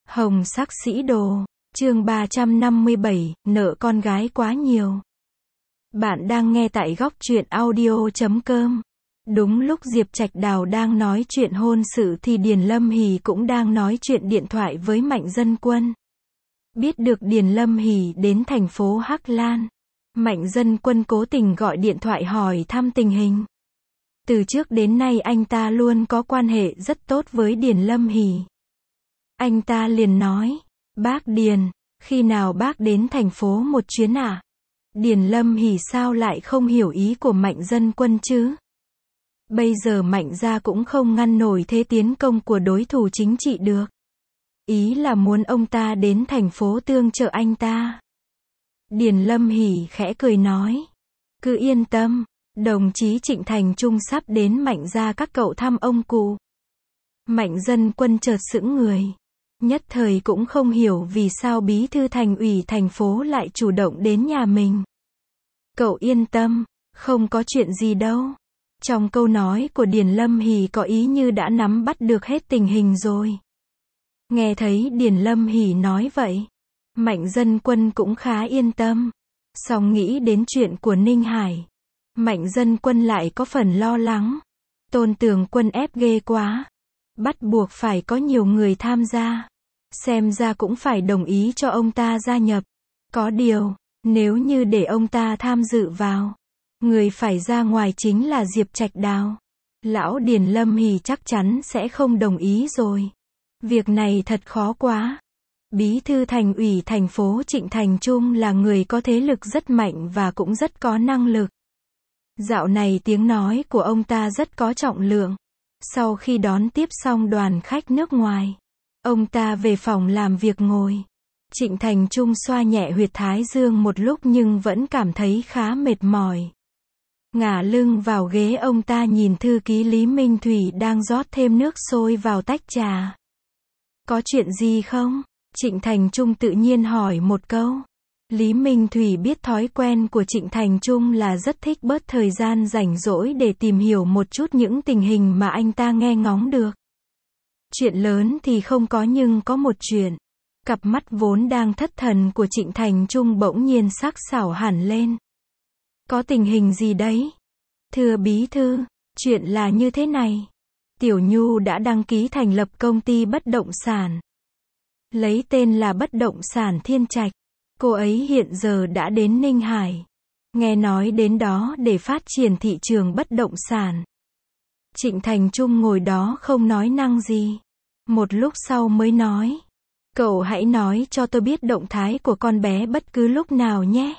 Hồng sắc sĩ đồ, chương 357, nợ con gái quá nhiều. Bạn đang nghe tại góc truyện audio.com. Đúng lúc Diệp Trạch Đào đang nói chuyện hôn sự thì Điền Lâm Hỷ cũng đang nói chuyện điện thoại với Mạnh Dân Quân. Biết được Điền Lâm Hỷ đến thành phố Hắc Lan, Mạnh Dân Quân cố tình gọi điện thoại hỏi thăm tình hình. Từ trước đến nay anh ta luôn có quan hệ rất tốt với Điền Lâm Hỷ. Anh ta liền nói, bác Điền, khi nào bác đến thành phố một chuyến à? Điền Lâm Hỷ sao lại không hiểu ý của Mạnh Dân Quân chứ? Bây giờ Mạnh gia cũng không ngăn nổi thế tiến công của đối thủ chính trị được. Ý là muốn ông ta đến thành phố tương trợ anh ta. Điền Lâm Hỷ khẽ cười nói, cứ yên tâm, đồng chí Trịnh Thành Trung sắp đến Mạnh gia các cậu thăm ông cụ. Mạnh Dân Quân chợt sững người. Nhất thời cũng không hiểu vì sao bí thư thành ủy thành phố lại chủ động đến nhà mình. Cậu yên tâm, không có chuyện gì đâu. Trong câu nói của Điền Lâm Hỷ có ý như đã nắm bắt được hết tình hình rồi. Nghe thấy Điền Lâm Hỷ nói vậy, Mạnh Dân Quân cũng khá yên tâm. Song nghĩ đến chuyện của Ninh Hải, Mạnh Dân Quân lại có phần lo lắng. Tôn Tường Quân ép ghê quá. Bắt buộc phải có nhiều người tham gia. Xem ra cũng phải đồng ý cho ông ta gia nhập. Có điều, nếu như để ông ta tham dự vào, người phải ra ngoài chính là Diệp Trạch Đào. Lão Điền Lâm Hỷ chắc chắn sẽ không đồng ý rồi. Việc này thật khó quá. Bí thư thành ủy thành phố Trịnh Thành Trung là người có thế lực rất mạnh và cũng rất có năng lực. Dạo này tiếng nói của ông ta rất có trọng lượng. Sau khi đón tiếp xong đoàn khách nước ngoài, ông ta về phòng làm việc ngồi. Trịnh Thành Trung xoa nhẹ huyệt thái dương một lúc nhưng vẫn cảm thấy khá mệt mỏi. Ngả lưng vào ghế, ông ta nhìn thư ký Lý Minh Thủy đang rót thêm nước sôi vào tách trà. Có chuyện gì không? Trịnh Thành Trung tự nhiên hỏi một câu. Lý Minh Thủy biết thói quen của Trịnh Thành Trung là rất thích bớt thời gian rảnh rỗi để tìm hiểu một chút những tình hình mà anh ta nghe ngóng được. Chuyện lớn thì không có nhưng có một chuyện. Cặp mắt vốn đang thất thần của Trịnh Thành Trung bỗng nhiên sắc sảo hẳn lên. Có tình hình gì đấy? Thưa bí thư, chuyện là như thế này. Tiểu Nhu đã đăng ký thành lập công ty bất động sản. Lấy tên là Bất động sản Thiên Trạch. Cô ấy hiện giờ đã đến Ninh Hải. Nghe nói đến đó để phát triển thị trường bất động sản. Trịnh Thành Trung ngồi đó không nói năng gì. Một lúc sau mới nói. Cậu hãy nói cho tôi biết động thái của con bé bất cứ lúc nào nhé.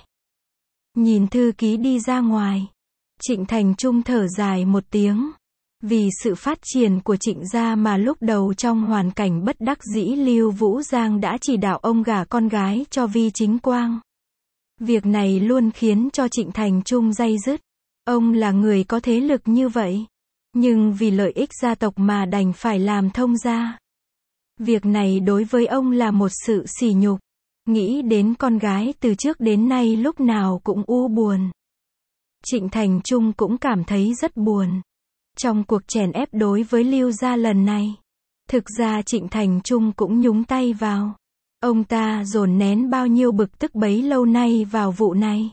Nhìn thư ký đi ra ngoài, Trịnh Thành Trung thở dài một tiếng. Vì sự phát triển của Trịnh gia mà lúc đầu trong hoàn cảnh bất đắc dĩ Lưu Vũ Giang đã chỉ đạo ông gả con gái cho Vi Chính Quang. Việc này luôn khiến cho Trịnh Thành Trung day dứt. Ông là người có thế lực như vậy, nhưng vì lợi ích gia tộc mà đành phải làm thông gia. Việc này đối với ông là một sự sỉ nhục. Nghĩ đến con gái từ trước đến nay lúc nào cũng u buồn. Trịnh Thành Trung cũng cảm thấy rất buồn. Trong cuộc chèn ép đối với Lưu gia lần này, thực ra Trịnh Thành Trung cũng nhúng tay vào. Ông ta dồn nén bao nhiêu bực tức bấy lâu nay vào vụ này.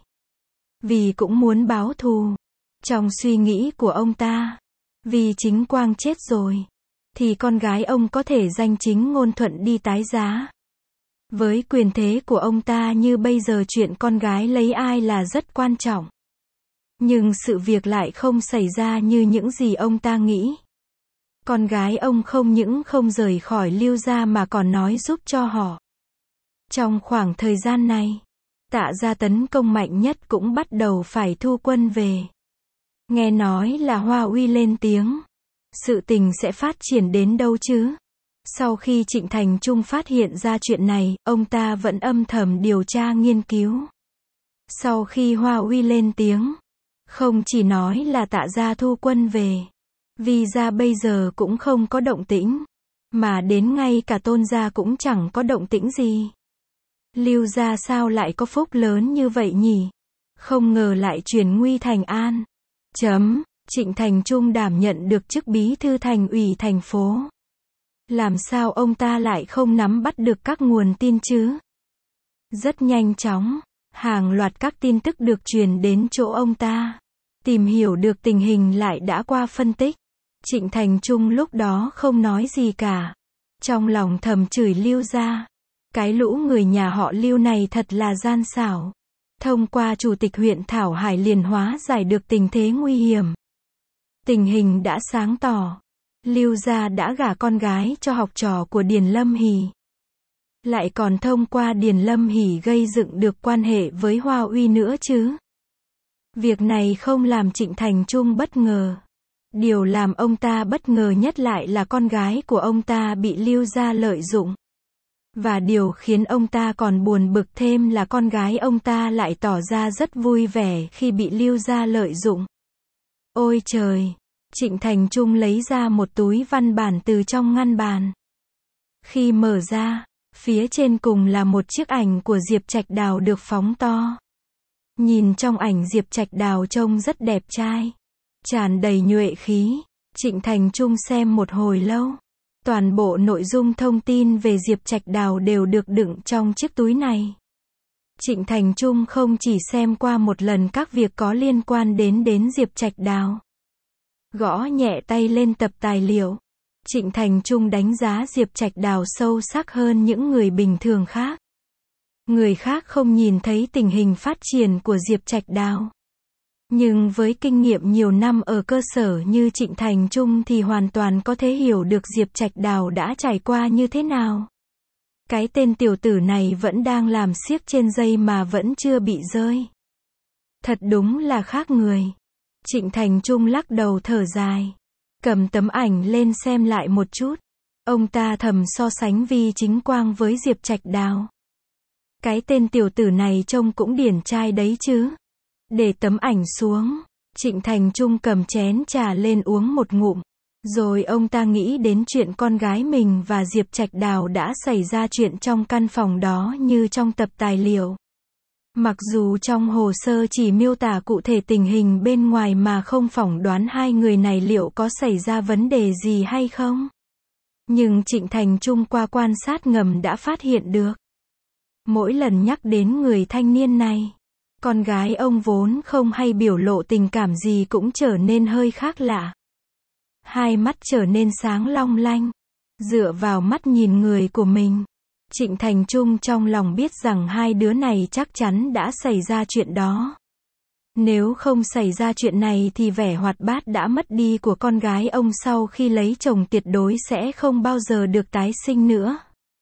Vì cũng muốn báo thù. Trong suy nghĩ của ông ta, vì Chính Quang chết rồi, thì con gái ông có thể danh chính ngôn thuận đi tái giá. Với quyền thế của ông ta như bây giờ chuyện con gái lấy ai là rất quan trọng. Nhưng sự việc lại không xảy ra như những gì ông ta nghĩ. Con gái ông không những không rời khỏi Lưu gia mà còn nói giúp cho họ. Trong khoảng thời gian này, Tạ gia tấn công mạnh nhất cũng bắt đầu phải thu quân về. Nghe nói là Hoa Uy lên tiếng. Sự tình sẽ phát triển đến đâu chứ? Sau khi Trịnh Thành Trung phát hiện ra chuyện này, ông ta vẫn âm thầm điều tra nghiên cứu. Sau khi Hoa Uy lên tiếng, không chỉ nói là Tạ gia thu quân về, vì gia bây giờ cũng không có động tĩnh, mà đến ngay cả Tôn gia cũng chẳng có động tĩnh gì. Lưu gia sao lại có phúc lớn như vậy nhỉ? Không ngờ lại chuyển nguy thành an. Trịnh Thành Trung đảm nhận được chức bí thư thành ủy thành phố. Làm sao ông ta lại không nắm bắt được các nguồn tin chứ? Rất nhanh chóng, hàng loạt các tin tức được truyền đến chỗ ông ta. Tìm hiểu được tình hình lại đã qua phân tích. Trịnh Thành Trung lúc đó không nói gì cả. Trong lòng thầm chửi Lưu gia. Cái lũ người nhà họ Lưu này thật là gian xảo. Thông qua chủ tịch huyện Thảo Hải liền hóa giải được tình thế nguy hiểm. Tình hình đã sáng tỏ. Lưu gia đã gả con gái cho học trò của Điền Lâm Hỷ. Lại còn thông qua Điền Lâm Hỷ gây dựng được quan hệ với Hoa Uy nữa chứ. Việc này không làm Trịnh Thành Trung bất ngờ. Điều làm ông ta bất ngờ nhất lại là con gái của ông ta bị Lưu gia lợi dụng. Và điều khiến ông ta còn buồn bực thêm là con gái ông ta lại tỏ ra rất vui vẻ khi bị Lưu gia lợi dụng. Ôi trời! Trịnh Thành Trung lấy ra một túi văn bản từ trong ngăn bàn. Khi mở ra, phía trên cùng là một chiếc ảnh của Diệp Trạch Đào được phóng to. Nhìn trong ảnh Diệp Trạch Đào trông rất đẹp trai, tràn đầy nhuệ khí. Trịnh Thành Trung xem một hồi lâu. Toàn bộ nội dung thông tin về Diệp Trạch Đào đều được đựng trong chiếc túi này. Trịnh Thành Trung không chỉ xem qua một lần các việc có liên quan đến Diệp Trạch Đào. Gõ nhẹ tay lên tập tài liệu. Trịnh Thành Trung đánh giá Diệp Trạch Đào sâu sắc hơn những người bình thường khác. Người khác không nhìn thấy tình hình phát triển của Diệp Trạch Đào. Nhưng với kinh nghiệm nhiều năm ở cơ sở như Trịnh Thành Trung thì hoàn toàn có thể hiểu được Diệp Trạch Đào đã trải qua như thế nào. Cái tên tiểu tử này vẫn đang làm xiếc trên dây mà vẫn chưa bị rơi. Thật đúng là khác người. Trịnh Thành Trung lắc đầu thở dài. Cầm tấm ảnh lên xem lại một chút. Ông ta thầm so sánh Vi Chính Quang với Diệp Trạch Đào. Cái tên tiểu tử này trông cũng điển trai đấy chứ. Để tấm ảnh xuống, Trịnh Thành Trung cầm chén trà lên uống một ngụm. Rồi ông ta nghĩ đến chuyện con gái mình và Diệp Trạch Đào đã xảy ra chuyện trong căn phòng đó như trong tập tài liệu. Mặc dù trong hồ sơ chỉ miêu tả cụ thể tình hình bên ngoài mà không phỏng đoán hai người này liệu có xảy ra vấn đề gì hay không. Nhưng Trịnh Thành Trung qua quan sát ngầm đã phát hiện được. Mỗi lần nhắc đến người thanh niên này, con gái ông vốn không hay biểu lộ tình cảm gì cũng trở nên hơi khác lạ. Hai mắt trở nên sáng long lanh. Dựa vào mắt nhìn người của mình, Trịnh Thành Trung trong lòng biết rằng hai đứa này chắc chắn đã xảy ra chuyện đó. Nếu không xảy ra chuyện này thì vẻ hoạt bát đã mất đi của con gái ông sau khi lấy chồng tuyệt đối sẽ không bao giờ được tái sinh nữa.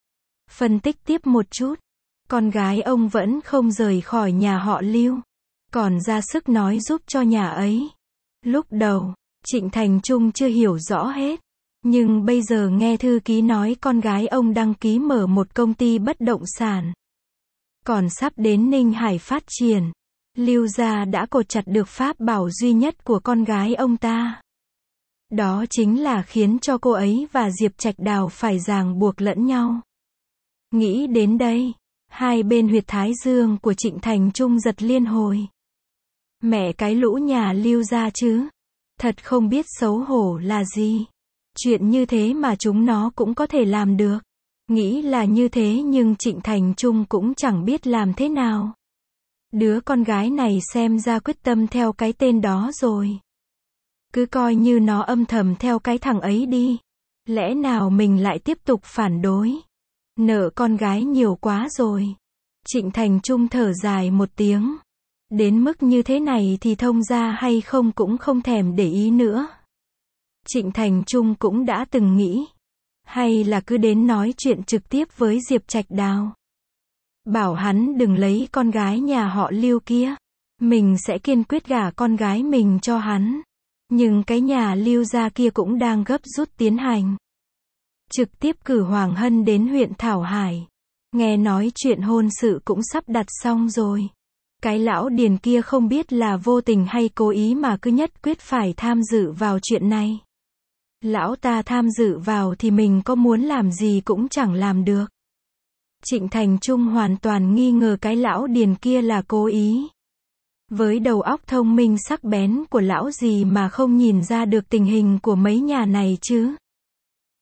Phân tích tiếp một chút. Con gái ông vẫn không rời khỏi nhà họ Lưu, còn ra sức nói giúp cho nhà ấy. Lúc đầu, Trịnh Thành Trung chưa hiểu rõ hết. Nhưng bây giờ nghe thư ký nói con gái ông đăng ký mở một công ty bất động sản. Còn sắp đến Ninh Hải phát triển. Lưu gia đã cột chặt được pháp bảo duy nhất của con gái ông ta. Đó chính là khiến cho cô ấy và Diệp Trạch Đào phải ràng buộc lẫn nhau. Nghĩ đến đây, hai bên huyệt thái dương của Trịnh Thành Trung giật liên hồi. Mẹ cái lũ nhà Lưu gia chứ. Thật không biết xấu hổ là gì. Chuyện như thế mà chúng nó cũng có thể làm được. Nghĩ là như thế nhưng Trịnh Thành Trung cũng chẳng biết làm thế nào. Đứa con gái này xem ra quyết tâm theo cái tên đó rồi. Cứ coi như nó âm thầm theo cái thằng ấy đi. Lẽ nào mình lại tiếp tục phản đối? Nợ con gái nhiều quá rồi. Trịnh Thành Trung thở dài một tiếng. Đến mức như thế này thì thông gia hay không cũng không thèm để ý nữa. Trịnh Thành Trung cũng đã từng nghĩ. Hay là cứ đến nói chuyện trực tiếp với Diệp Trạch Đào. Bảo hắn đừng lấy con gái nhà họ Lưu kia. Mình sẽ kiên quyết gả con gái mình cho hắn. Nhưng cái nhà Lưu gia kia cũng đang gấp rút tiến hành. Trực tiếp cử Hoàng Hân đến huyện Thảo Hải. Nghe nói chuyện hôn sự cũng sắp đặt xong rồi. Cái lão Điền kia không biết là vô tình hay cố ý mà cứ nhất quyết phải tham dự vào chuyện này. Lão ta tham dự vào thì mình có muốn làm gì cũng chẳng làm được. Trịnh Thành Trung hoàn toàn nghi ngờ cái lão Điền kia là cố ý. Với đầu óc thông minh sắc bén của lão gì mà không nhìn ra được tình hình của mấy nhà này chứ.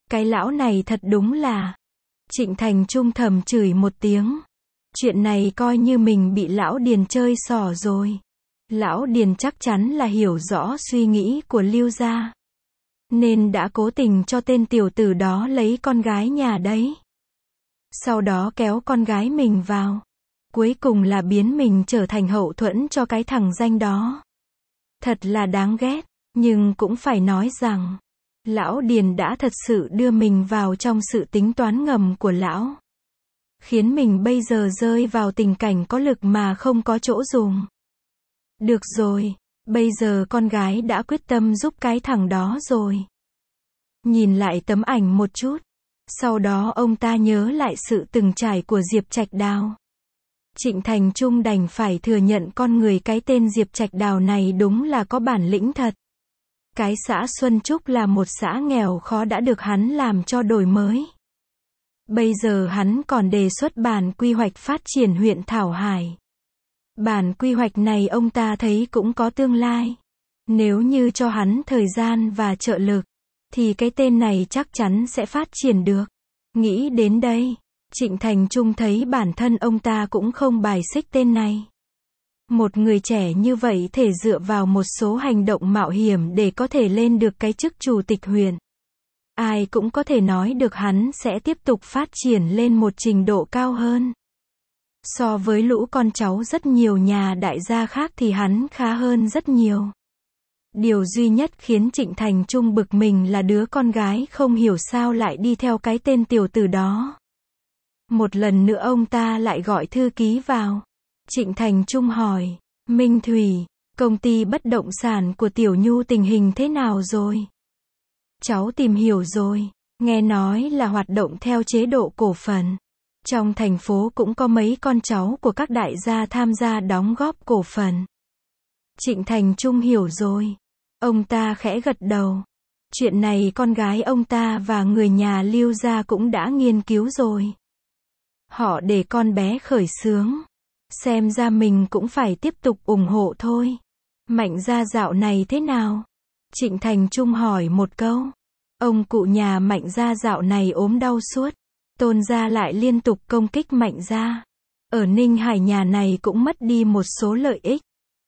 Cái lão này thật đúng là. Trịnh Thành Trung thầm chửi một tiếng. Chuyện này coi như mình bị lão Điền chơi xỏ rồi. Lão Điền chắc chắn là hiểu rõ suy nghĩ của Lưu gia, nên đã cố tình cho tên tiểu tử đó lấy con gái nhà đấy. Sau đó kéo con gái mình vào. Cuối cùng là biến mình trở thành hậu thuẫn cho cái thằng danh đó. Thật là đáng ghét, nhưng cũng phải nói rằng, lão Điền đã thật sự đưa mình vào trong sự tính toán ngầm của lão. Khiến mình bây giờ rơi vào tình cảnh có lực mà không có chỗ dùng. Được rồi, bây giờ con gái đã quyết tâm giúp cái thằng đó rồi. Nhìn lại tấm ảnh một chút. Sau đó ông ta nhớ lại sự từng trải của Diệp Trạch Đào. Trịnh Thành Trung đành phải thừa nhận con người cái tên Diệp Trạch Đào này đúng là có bản lĩnh thật. Cái xã Xuân Trúc là một xã nghèo khó đã được hắn làm cho đổi mới. Bây giờ hắn còn đề xuất bản quy hoạch phát triển huyện Thảo Hải. Bản quy hoạch này ông ta thấy cũng có tương lai. Nếu như cho hắn thời gian và trợ lực, thì cái tên này chắc chắn sẽ phát triển được. Nghĩ đến đây, Trịnh Thành Trung thấy bản thân ông ta cũng không bài xích tên này. Một người trẻ như vậy thể dựa vào một số hành động mạo hiểm để có thể lên được cái chức chủ tịch huyện. Ai cũng có thể nói được hắn sẽ tiếp tục phát triển lên một trình độ cao hơn. So với lũ con cháu rất nhiều nhà đại gia khác thì hắn khá hơn rất nhiều. Điều duy nhất khiến Trịnh Thành Trung bực mình là đứa con gái không hiểu sao lại đi theo cái tên tiểu tử đó. Một lần nữa ông ta lại gọi thư ký vào. Trịnh Thành Trung hỏi, Minh Thủy, công ty bất động sản của Tiểu Nhu tình hình thế nào rồi? Cháu tìm hiểu rồi, nghe nói là hoạt động theo chế độ cổ phần. Trong thành phố cũng có mấy con cháu của các đại gia tham gia đóng góp cổ phần. Trịnh Thành Trung hiểu rồi. Ông ta khẽ gật đầu. Chuyện này con gái ông ta và người nhà Lưu gia cũng đã nghiên cứu rồi. Họ để con bé khởi xướng. Xem ra mình cũng phải tiếp tục ủng hộ thôi. Mạnh gia dạo này thế nào? Trịnh Thành Trung hỏi một câu. Ông cụ nhà Mạnh gia dạo này ốm đau suốt. Tôn gia lại liên tục công kích Mạnh gia. Ở Ninh Hải nhà này cũng mất đi một số lợi ích.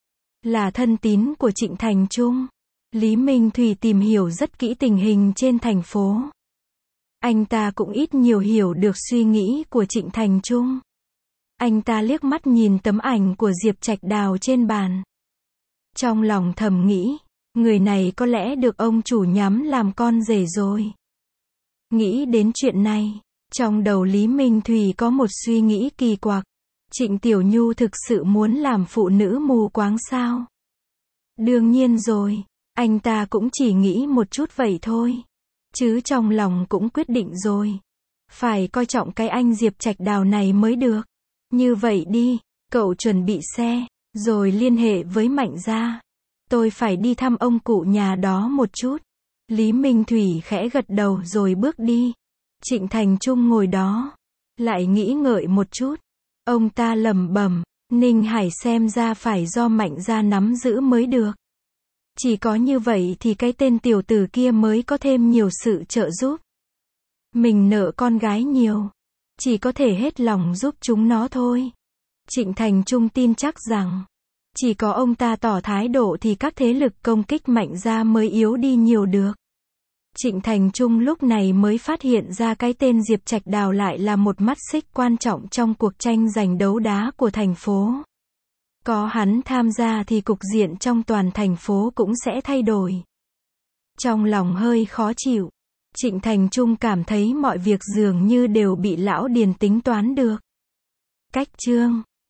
Là thân tín của Trịnh Thành Trung, Lý Minh Thủy tìm hiểu rất kỹ tình hình trên thành phố. Anh ta cũng ít nhiều hiểu được suy nghĩ của Trịnh Thành Trung. Anh ta liếc mắt nhìn tấm ảnh của Diệp Trạch Đào trên bàn. Trong lòng thầm nghĩ, người này có lẽ được ông chủ nhắm làm con rể rồi. Nghĩ đến chuyện này, trong đầu Lý Minh Thủy có một suy nghĩ kỳ quặc. Trịnh Tiểu Nhu thực sự muốn làm phụ nữ mù quáng sao? Đương nhiên rồi, anh ta cũng chỉ nghĩ một chút vậy thôi. Chứ trong lòng cũng quyết định rồi. Phải coi trọng cái anh Diệp Trạch Đào này mới được. Như vậy đi, cậu chuẩn bị xe, rồi liên hệ với Mạnh gia. Tôi phải đi thăm ông cụ nhà đó một chút. Lý Minh Thủy khẽ gật đầu rồi bước đi. Trịnh Thành Trung ngồi đó, lại nghĩ ngợi một chút. Ông ta lẩm bẩm, Ninh Hải xem ra phải do Mạnh gia nắm giữ mới được. Chỉ có như vậy thì cái tên tiểu tử kia mới có thêm nhiều sự trợ giúp. Mình nợ con gái nhiều, chỉ có thể hết lòng giúp chúng nó thôi. Trịnh Thành Trung tin chắc rằng, chỉ có ông ta tỏ thái độ thì các thế lực công kích Mạnh gia mới yếu đi nhiều được. Trịnh Thành Trung lúc này mới phát hiện ra cái tên Diệp Trạch Đào lại là một mắt xích quan trọng trong cuộc tranh giành đấu đá của thành phố. Có hắn tham gia thì cục diện trong toàn thành phố cũng sẽ thay đổi. Trong lòng hơi khó chịu, Trịnh Thành Trung cảm thấy mọi việc dường như đều bị lão Điền tính toán được. Cách chương